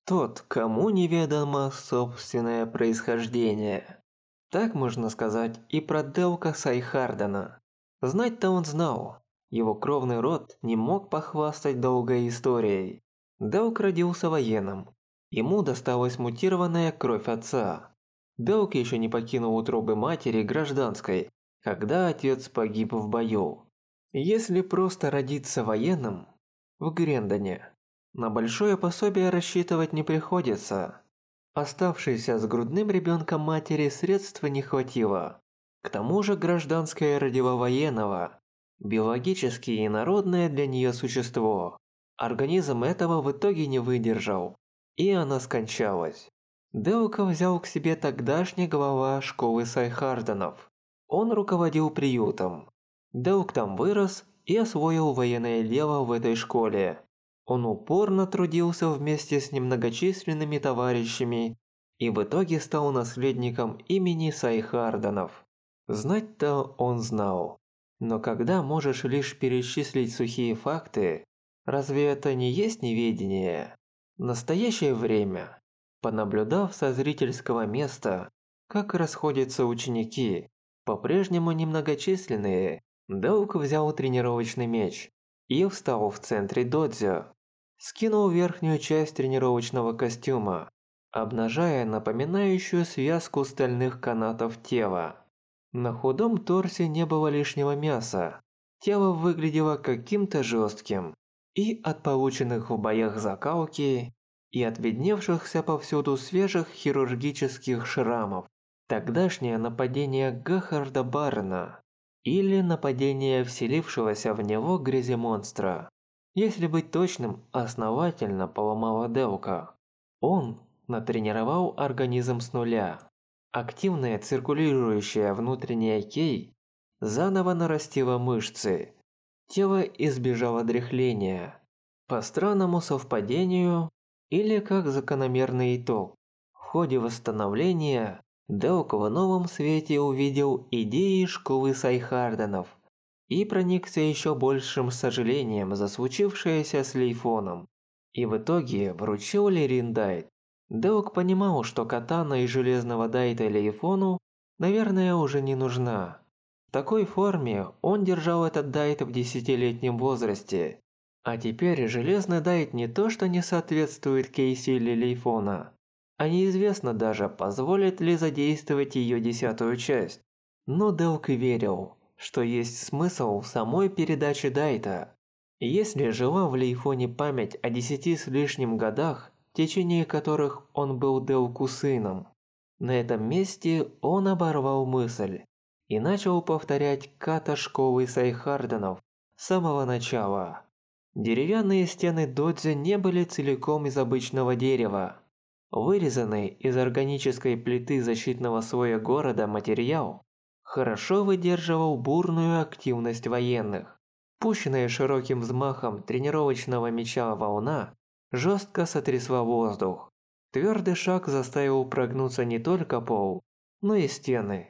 Тот, кому неведомо собственное происхождение. Так можно сказать и про Делка Сайхардена. Знать-то он знал. Его кровный род не мог похвастать долгой историей. Делк родился военным. Ему досталась мутированная кровь отца. Делк еще не покинул утробы матери гражданской, когда отец погиб в бою. Если просто родиться военным в Грендоне, на большое пособие рассчитывать не приходится. Оставшейся с грудным ребенком матери средств не хватило. К тому же гражданская родила военного, биологически инородное для нее существо. Организм этого в итоге не выдержал, и она скончалась. Делка взял к себе тогдашний глава школы Сайхарденов. Он руководил приютом. Делк там вырос и освоил военное дело в этой школе. Он упорно трудился вместе с немногочисленными товарищами и в итоге стал наследником имени Сайхарденов. Знать-то он знал. Но когда можешь лишь перечислить сухие факты, разве это не есть неведение? В настоящее время, понаблюдав со зрительского места, как расходятся ученики, по-прежнему немногочисленные, Делк взял тренировочный меч и встал в центре додзё. Скинул верхнюю часть тренировочного костюма, обнажая напоминающую связку стальных канатов тело. На худом торсе не было лишнего мяса, тело выглядело каким-то жестким, и от полученных в боях закалки, и от видневшихся повсюду свежих хирургических шрамов. Тогдашнее нападение Гахарда Барна или нападение вселившегося в него гряземонстра. Если быть точным, основательно поломала Делка. Он натренировал организм с нуля. Активная циркулирующая внутренняя кей заново нарастила мышцы. Тело избежало дряхления. По странному совпадению или как закономерный итог. В ходе восстановления Делк в новом свете увидел идеи школы Сайхарденов и проникся еще большим сожалением за случившееся с Лейфоном. И в итоге вручил Лерин Дайт. Делк понимал, что катана из железного дайта Лейфону, наверное, уже не нужна. В такой форме он держал этот дайт в 10-летнем возрасте. А теперь железный дайт не то что не соответствует кей-силе Лейфона, а неизвестно даже, позволит ли задействовать ее 10-ю часть. Но Делк верил, что есть смысл в самой передаче дайта. Если жила в Лейфоне память о 10 с лишним годах, в течение которых он был Делку сыном, на этом месте он оборвал мысль и начал повторять ката школы Сайхарденов с самого начала. Деревянные стены додзё не были целиком из обычного дерева. Вырезанный из органической плиты защитного слоя города материал хорошо выдерживал бурную активность военных. Пущенная широким взмахом тренировочного меча волна жестко сотрясла воздух. Твердый шаг заставил прогнуться не только пол, но и стены.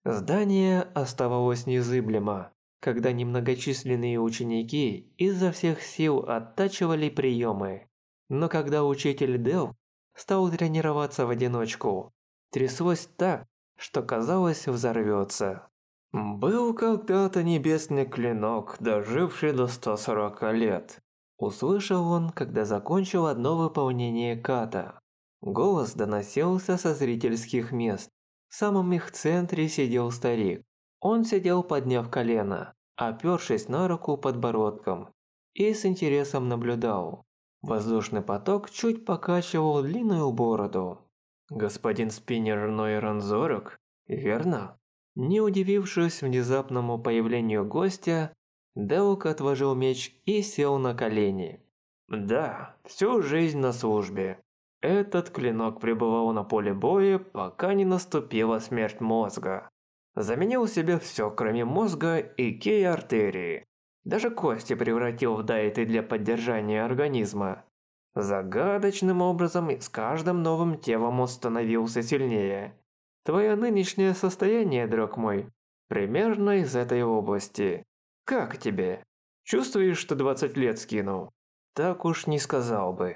Здание оставалось незыблемо, когда немногочисленные ученики изо всех сил оттачивали приемы. Но когда учитель Дел стал тренироваться в одиночку, тряслось так, что казалось взорвется. «Был когда-то небесный клинок, доживший до 140 лет», услышал он, когда закончил одно выполнение ката. Голос доносился со зрительских мест. В самом их центре сидел старик. Он сидел, подняв колено, опёршись на руку подбородком, и с интересом наблюдал. Воздушный поток чуть покачивал длинную бороду. «Господин спиннер Нойрон Зорок, верно?» Не удивившись внезапному появлению гостя, Делк отложил меч и сел на колени. «Да, всю жизнь на службе. Этот клинок пребывал на поле боя, пока не наступила смерть мозга. Заменил себе все, кроме мозга и кей-артерии. Даже кости превратил в дайты для поддержания организма. Загадочным образом с каждым новым телом он становился сильнее. Твое нынешнее состояние, друг мой, примерно из этой области. Как тебе? Чувствуешь, что 20 лет скинул? Так уж не сказал бы.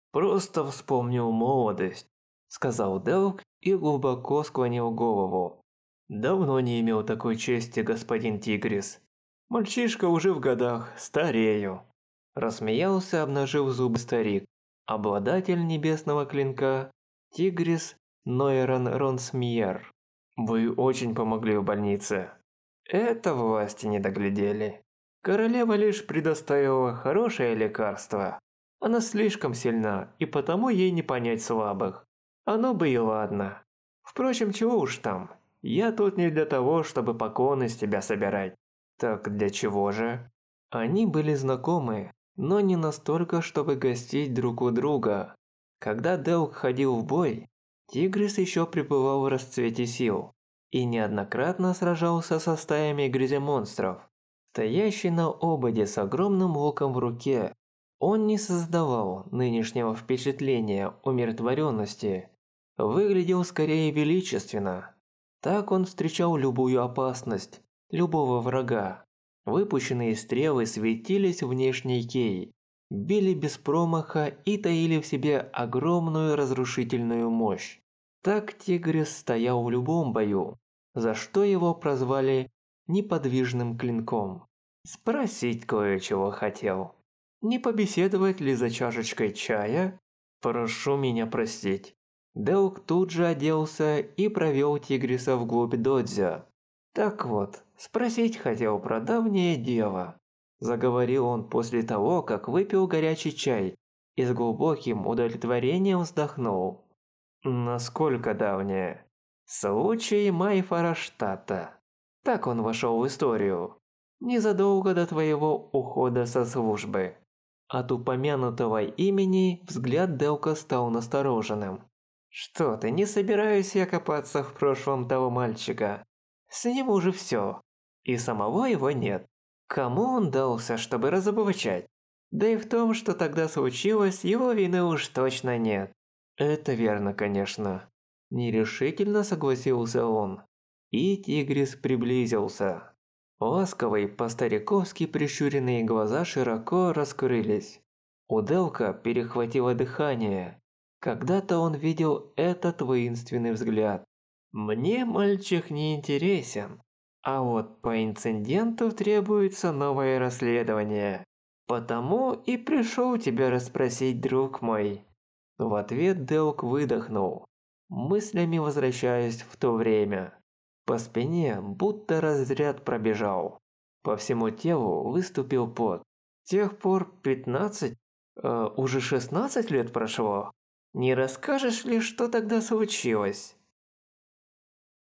«Просто вспомнил молодость», – сказал Делк и глубоко склонил голову. «Давно не имел такой чести, господин Тигрис. Мальчишка уже в годах, старею». Рассмеялся, обнажив зубы старик. Обладатель небесного клинка Тигрис Нойрон Ронсмьер. «Вы очень помогли в больнице». Это власти не доглядели. Королева лишь предоставила хорошее лекарство. Она слишком сильна, и потому ей не понять слабых. Оно бы и ладно. Впрочем, чего уж там. Я тут не для того, чтобы поклоны с тебя собирать. Так для чего же? Они были знакомы, но не настолько, чтобы гостить друг у друга. Когда Делк ходил в бой, Тигрис еще пребывал в расцвете сил и неоднократно сражался со стаями гряземонстров. Стоящий на ободе с огромным луком в руке, он не создавал нынешнего впечатления умиротворенности, выглядел скорее величественно. Так он встречал любую опасность, любого врага. Выпущенные стрелы светились внешней кей, били без промаха и таили в себе огромную разрушительную мощь. Так Тигрис стоял в любом бою, за что его прозвали неподвижным клинком. Спросить кое-чего хотел. Не побеседовать ли за чашечкой чая? Прошу меня простить. Делк тут же оделся и провел Тигриса вглубь додзя. Так вот, спросить хотел про давнее дело. Заговорил он после того, как выпил горячий чай и с глубоким удовлетворением вздохнул. Насколько давнее? Случай Майфараштата. Так он вошел в историю. Незадолго до твоего ухода со службы. От упомянутого имени взгляд Делка стал настороженным. Что ты, не собираюсь я копаться в прошлом того мальчика. С ним уже все. И самого его нет. Кому он дался, чтобы разоблачать? Да и в том, что тогда случилось, его вины уж точно нет. Это верно, конечно. Нерешительно согласился он. И Тигрис приблизился. Ласковые, по-стариковски прищуренные глаза широко раскрылись. У Делка перехватило дыхание. Когда-то он видел этот воинственный взгляд. «Мне мальчик не интересен, а вот по инциденту требуется новое расследование. Потому и пришел тебя расспросить, друг мой». В ответ Делк выдохнул, мыслями возвращаясь в то время. По спине будто разряд пробежал. По всему телу выступил пот. С тех пор 15, уже 16 лет прошло. Не расскажешь ли, что тогда случилось?